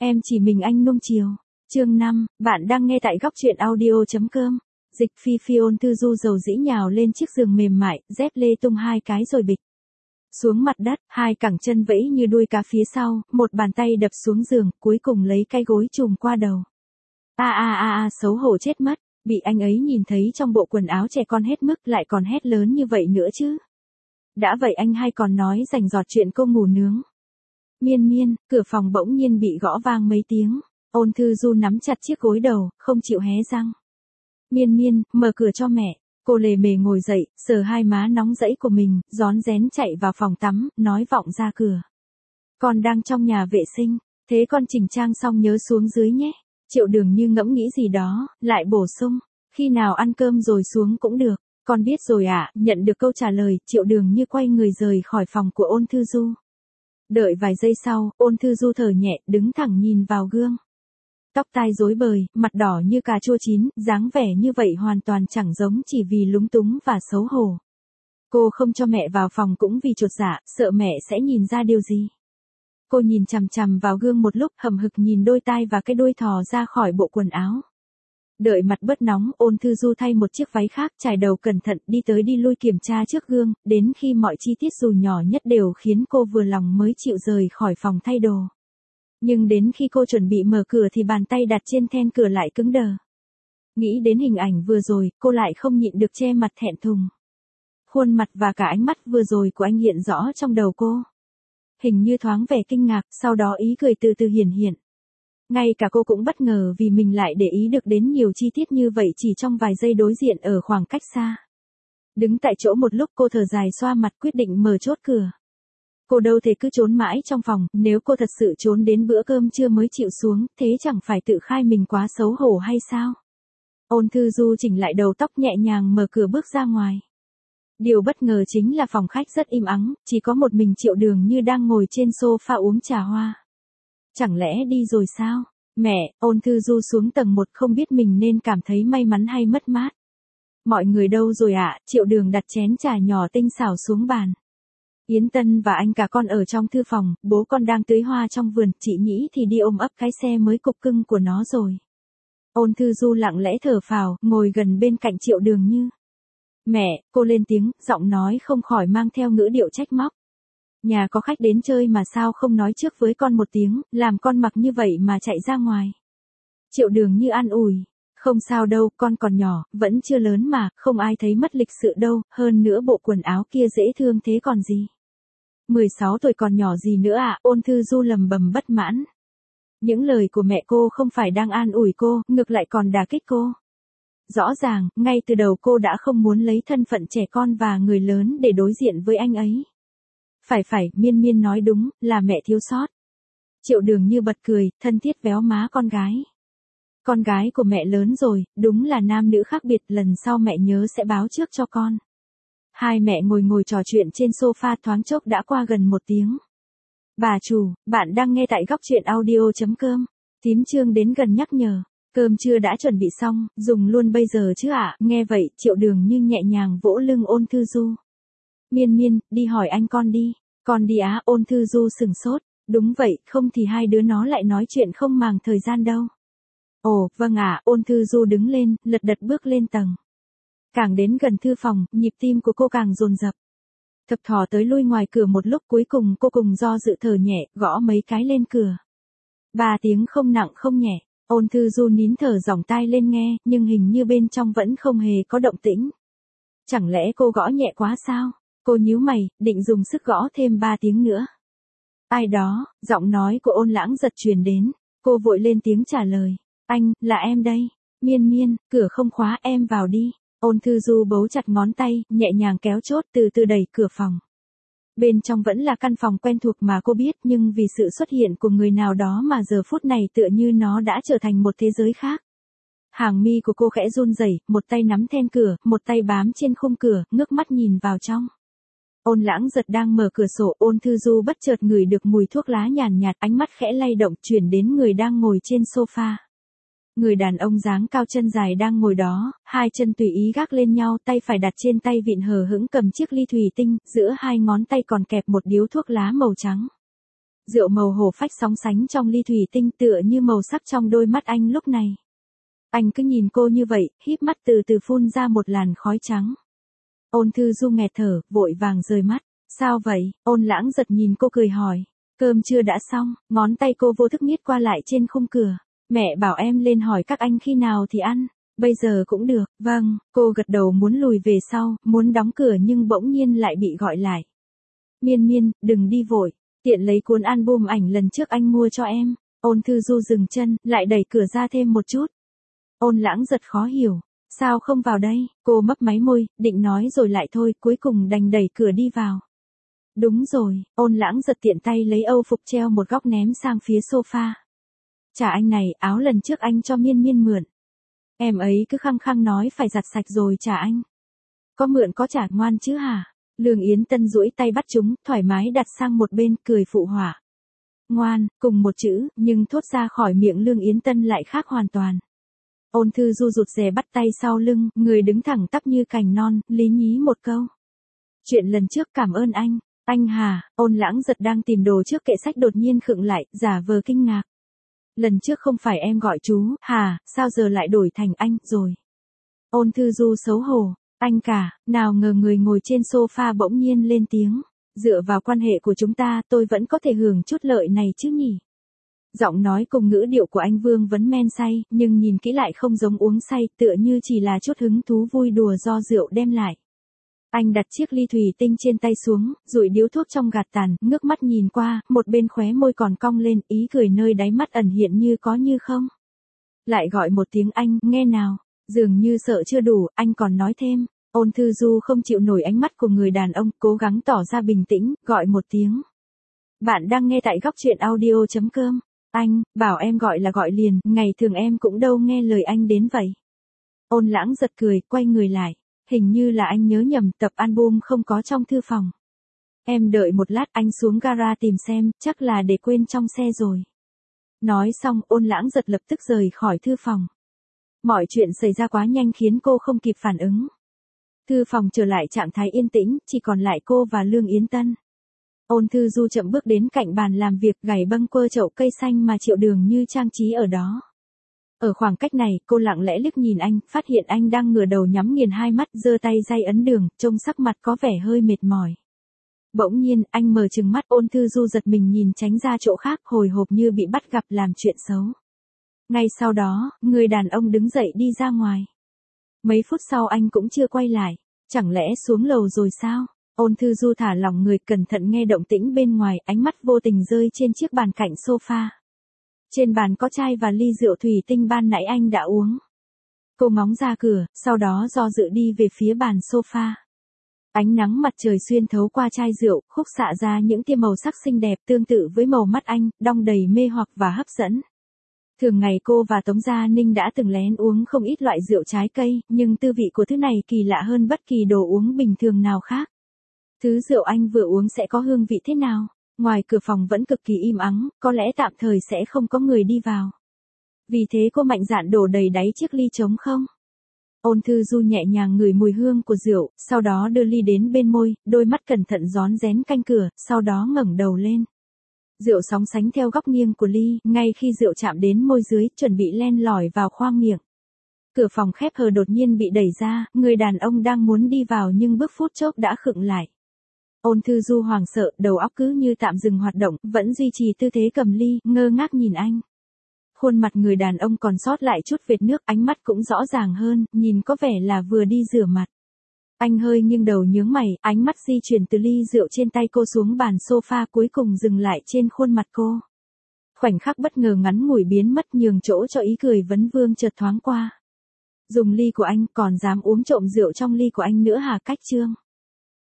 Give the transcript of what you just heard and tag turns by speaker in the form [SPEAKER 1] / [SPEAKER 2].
[SPEAKER 1] Em chỉ mình anh nuông chiều. Chương 5, bạn đang nghe tại góc truyện audio.com. Dịch Phi Phi ôn thư du dầu dĩ nhào lên chiếc giường mềm mại, dép lê tung hai cái rồi bịch xuống mặt đất, hai cẳng chân vẫy như đuôi cá phía sau, một bàn tay đập xuống giường, cuối cùng lấy cái gối trùm qua đầu. Xấu hổ chết mất, bị anh ấy nhìn thấy trong bộ quần áo trẻ con hết mức lại còn hét lớn như vậy nữa chứ. Đã vậy anh hay còn nói rành rọt chuyện cô ngủ nướng. Miên, cửa phòng bỗng nhiên bị gõ vang mấy tiếng. Ôn thư du nắm chặt chiếc gối đầu, không chịu hé răng. Miên, mở cửa cho mẹ. Cô lề mề ngồi dậy, sờ hai má nóng rẫy của mình, rón rén chạy vào phòng tắm, nói vọng ra cửa. Con đang trong nhà vệ sinh, thế con chỉnh trang xong nhớ xuống dưới nhé. Triệu Đường như ngẫm nghĩ gì đó, lại bổ sung, khi nào ăn cơm rồi xuống cũng được. Con biết rồi ạ. Nhận được câu trả lời, Triệu Đường như quay người rời khỏi phòng của Ôn Thư Du. Đợi vài giây sau, Ôn Thư Du thở nhẹ, đứng thẳng nhìn vào gương. Tóc tai rối bời, mặt đỏ như cà chua chín, dáng vẻ như vậy hoàn toàn chẳng giống chỉ vì lúng túng và xấu hổ. Cô không cho mẹ vào phòng cũng vì chột dạ, sợ mẹ sẽ nhìn ra điều gì. Cô nhìn chằm chằm vào gương một lúc, hậm hực nhìn đôi tai và cái đuôi thò ra khỏi bộ quần áo. Đợi mặt bớt nóng, Ôn Thư Du thay một chiếc váy khác, trải đầu cẩn thận, đi tới đi lui kiểm tra trước gương, đến khi mọi chi tiết dù nhỏ nhất đều khiến cô vừa lòng mới chịu rời khỏi phòng thay đồ. Nhưng đến khi cô chuẩn bị mở cửa thì bàn tay đặt trên then cửa lại cứng đờ. Nghĩ đến hình ảnh vừa rồi, cô lại không nhịn được che mặt thẹn thùng. Khuôn mặt và cả ánh mắt vừa rồi của anh hiện rõ trong đầu cô. Hình như thoáng vẻ kinh ngạc, sau đó ý cười từ từ hiển hiện. Ngay cả cô cũng bất ngờ vì mình lại để ý được đến nhiều chi tiết như vậy chỉ trong vài giây đối diện ở khoảng cách xa. Đứng tại chỗ một lúc cô thở dài xoa mặt quyết định mở chốt cửa. Cô đâu thể cứ trốn mãi trong phòng, nếu cô thật sự trốn đến bữa cơm trưa mới chịu xuống, thế chẳng phải tự khai mình quá xấu hổ hay sao? Ôn Thư Du chỉnh lại đầu tóc nhẹ nhàng mở cửa bước ra ngoài. Điều bất ngờ chính là phòng khách rất im ắng, chỉ có một mình Triệu Đường như đang ngồi trên sofa uống trà hoa. Chẳng lẽ đi rồi sao? Mẹ, Ôn Thư Du xuống tầng 1 không biết mình nên cảm thấy may mắn hay mất mát. Mọi người đâu rồi ạ? Triệu Đường đặt chén trà nhỏ tinh xảo xuống bàn. Yến Tân và anh cả con ở trong thư phòng, bố con đang tưới hoa trong vườn, chị Nhĩ thì đi ôm ấp cái xe mới cục cưng của nó rồi. Ôn Thư Du lặng lẽ thở phào, ngồi gần bên cạnh Triệu Đường Như. Mẹ, cô lên tiếng, giọng nói không khỏi mang theo ngữ điệu trách móc. Nhà có khách đến chơi mà sao không nói trước với con một tiếng, làm con mặc như vậy mà chạy ra ngoài. Triệu Đường Như an ủi. Không sao đâu, con còn nhỏ, vẫn chưa lớn mà, không ai thấy mất lịch sự đâu, hơn nữa bộ quần áo kia dễ thương thế còn gì. 16 tuổi còn nhỏ gì nữa ạ? Ôn Thư Du lầm bầm bất mãn. Những lời của mẹ cô không phải đang an ủi cô, ngược lại còn đả kích cô. Rõ ràng, ngay từ đầu cô đã không muốn lấy thân phận trẻ con và người lớn để đối diện với anh ấy. Phải, Miên nói đúng, là mẹ thiếu sót. Triệu Đường Như bật cười, thân thiết véo má con gái. Con gái của mẹ lớn rồi, đúng là nam nữ khác biệt, lần sau mẹ nhớ sẽ báo trước cho con. Hai mẹ ngồi trò chuyện trên sofa thoáng chốc đã qua gần 1 tiếng. Bà chủ, bạn đang nghe tại góc truyện audio.com. Tím Trương đến gần nhắc nhở. Cơm trưa đã chuẩn bị xong, dùng luôn bây giờ chứ ạ? Nghe vậy, Triệu Đường Như nhẹ nhàng vỗ lưng Ôn Thư Du. Miên, đi hỏi anh con đi. Con đi á? Ôn Thư Du sừng sốt. Đúng vậy, không thì hai đứa nó lại nói chuyện không màng thời gian đâu. Ồ, vâng ạ. Ôn Thư Du đứng lên, lật đật bước lên tầng. Càng đến gần thư phòng, nhịp tim của cô càng dồn dập. Thập thò tới lui ngoài cửa một lúc, cuối cùng cô cùng do dự thở nhẹ, gõ mấy cái lên cửa. 3 tiếng không nặng không nhẹ. Ôn Thư Du nín thở giỏng tai lên nghe, nhưng hình như bên trong vẫn không hề có động tĩnh. Chẳng lẽ cô gõ nhẹ quá sao? Cô nhíu mày, định dùng sức gõ thêm 3 tiếng nữa. Ai đó? Giọng nói của Ôn Lãng Giật truyền đến. Cô vội lên tiếng trả lời. Anh, là em đây. Miên, cửa không khóa, em vào đi. Ôn Thư Du bấu chặt ngón tay, nhẹ nhàng kéo chốt, từ từ đẩy cửa phòng. Bên trong vẫn là căn phòng quen thuộc mà cô biết, nhưng vì sự xuất hiện của người nào đó mà giờ phút này tựa như nó đã trở thành một thế giới khác. Hàng mi của cô khẽ run rẩy, một tay nắm then cửa, một tay bám trên khung cửa, ngước mắt nhìn vào trong. Ôn Lãng Giật đang mở cửa sổ, Ôn Thư Du bất chợt ngửi được mùi thuốc lá nhàn nhạt, ánh mắt khẽ lay động chuyển đến người đang ngồi trên sofa. Người đàn ông dáng cao chân dài đang ngồi đó, hai chân tùy ý gác lên nhau, tay phải đặt trên tay vịn hờ hững cầm chiếc ly thủy tinh, giữa hai ngón tay còn kẹp một điếu thuốc lá màu trắng. Rượu màu hổ phách sóng sánh trong ly thủy tinh tựa như màu sắc trong đôi mắt anh lúc này. Anh cứ nhìn cô như vậy, híp mắt từ từ phun ra một làn khói trắng. Ôn Thư Du nghẹt thở, vội vàng rời mắt. Sao vậy? Ôn Lãng Giật nhìn cô cười hỏi. Cơm chưa đã xong, ngón tay cô vô thức miết qua lại trên khung cửa. Mẹ bảo em lên hỏi các anh khi nào thì ăn. Bây giờ cũng được. Vâng, cô gật đầu muốn lùi về sau, muốn đóng cửa nhưng bỗng nhiên lại bị gọi lại. Miên Miên, đừng đi vội. Tiện lấy cuốn album ảnh lần trước anh mua cho em. Ôn Thư Du dừng chân, lại đẩy cửa ra thêm một chút. Ôn Lãng Giật khó hiểu. Sao không vào đây? Cô mấp máy môi, định nói rồi lại thôi, cuối cùng đành đẩy cửa đi vào. Đúng rồi, Ôn Lãng Giật tiện tay lấy âu phục treo một góc ném sang phía sofa. Trả anh này, áo lần trước anh cho Miên Miên mượn. Em ấy cứ khăng khăng nói phải giặt sạch rồi trả anh. Có mượn có trả ngoan chứ hả? Lương Yến Tân duỗi tay bắt chúng, thoải mái đặt sang một bên, cười phụ họa. Ngoan, cùng một chữ, nhưng thốt ra khỏi miệng Lương Yến Tân lại khác hoàn toàn. Ôn Thư Du rụt rè bắt tay sau lưng, người đứng thẳng tắp như cành non, lý nhí một câu. Chuyện lần trước cảm ơn anh. Anh hả? Ôn Lãng Giật đang tìm đồ trước kệ sách đột nhiên khựng lại, giả vờ kinh ngạc. Lần trước không phải em gọi chú, hả, sao giờ lại đổi thành anh, rồi. Ôn Thư Du xấu hổ. Anh cả, nào ngờ người ngồi trên sofa bỗng nhiên lên tiếng. Dựa vào quan hệ của chúng ta tôi vẫn có thể hưởng chút lợi này chứ nhỉ. Giọng nói cùng ngữ điệu của anh Vương vẫn men say, nhưng nhìn kỹ lại không giống uống say, tựa như chỉ là chút hứng thú vui đùa do rượu đem lại. Anh đặt chiếc ly thủy tinh trên tay xuống, rụi điếu thuốc trong gạt tàn, ngước mắt nhìn qua, một bên khóe môi còn cong lên, ý cười nơi đáy mắt ẩn hiện như có như không. Lại gọi một tiếng anh, nghe nào. Dường như sợ chưa đủ, anh còn nói thêm. Ôn Thư Du không chịu nổi ánh mắt của người đàn ông, cố gắng tỏ ra bình tĩnh, gọi một tiếng. Bạn đang nghe tại góc truyện audio.com. Anh, bảo em gọi là gọi liền, ngày thường em cũng đâu nghe lời anh đến vậy. Ôn Lãng Giật cười, quay người lại. Hình như là anh nhớ nhầm, tập album không có trong thư phòng. Em đợi một lát, anh xuống gara tìm xem, chắc là để quên trong xe rồi. Nói xong, Ôn Lãng Giật lập tức rời khỏi thư phòng. Mọi chuyện xảy ra quá nhanh khiến cô không kịp phản ứng. Thư phòng trở lại trạng thái yên tĩnh, chỉ còn lại cô và Lương Yến Tân. Ôn Thư Du chậm bước đến cạnh bàn làm việc, gảy bâng quơ chậu cây xanh mà Triệu Đường Như trang trí ở đó. Ở khoảng cách này, cô lặng lẽ liếc nhìn anh, phát hiện anh đang ngửa đầu nhắm nghiền hai mắt, giơ tay day ấn đường, trông sắc mặt có vẻ hơi mệt mỏi. Bỗng nhiên, anh mở trừng mắt. Ôn Thư Du giật mình nhìn tránh ra chỗ khác, hồi hộp như bị bắt gặp làm chuyện xấu. Ngay sau đó, người đàn ông đứng dậy đi ra ngoài. Mấy phút sau anh cũng chưa quay lại. Chẳng lẽ xuống lầu rồi sao? Ôn Thư Du thả lỏng người, cẩn thận nghe động tĩnh bên ngoài, ánh mắt vô tình rơi trên chiếc bàn cạnh sofa. Trên bàn có chai và ly rượu thủy tinh ban nãy anh đã uống. Cô ngóng ra cửa, sau đó do dự đi về phía bàn sofa. Ánh nắng mặt trời xuyên thấu qua chai rượu, khúc xạ ra những tia màu sắc xinh đẹp tương tự với màu mắt anh, đong đầy mê hoặc và hấp dẫn. Thường ngày cô và Tống Gia Ninh đã từng lén uống không ít loại rượu trái cây, nhưng tư vị của thứ này kỳ lạ hơn bất kỳ đồ uống bình thường nào khác. Thứ rượu anh vừa uống sẽ có hương vị thế nào? Ngoài cửa phòng vẫn cực kỳ im ắng, có lẽ tạm thời sẽ không có người đi vào. Vì thế cô mạnh dạn đổ đầy đáy chiếc ly trống không. Ôn Thư Du nhẹ nhàng ngửi mùi hương của rượu, sau đó đưa ly đến bên môi, đôi mắt cẩn thận rón rén canh cửa, sau đó ngẩng đầu lên. Rượu sóng sánh theo góc nghiêng của ly, ngay khi rượu chạm đến môi dưới, chuẩn bị len lỏi vào khoang miệng. Cửa phòng khép hờ đột nhiên bị đẩy ra, người đàn ông đang muốn đi vào nhưng bước phút chốc đã khựng lại. Ôn Thư Du hoảng sợ, đầu óc cứ như tạm dừng hoạt động, vẫn duy trì tư thế cầm ly, ngơ ngác nhìn anh. Khuôn mặt người đàn ông còn sót lại chút vệt nước, ánh mắt cũng rõ ràng hơn, nhìn có vẻ là vừa đi rửa mặt. Anh hơi nghiêng đầu nhướng mày, ánh mắt di chuyển từ ly rượu trên tay cô xuống bàn sofa, cuối cùng dừng lại trên khuôn mặt cô. Khoảnh khắc bất ngờ ngắn ngủi biến mất, nhường chỗ cho ý cười vấn vương chợt thoáng qua. Dùng ly của anh, còn dám uống trộm rượu trong ly của anh nữa hả? Cách trương.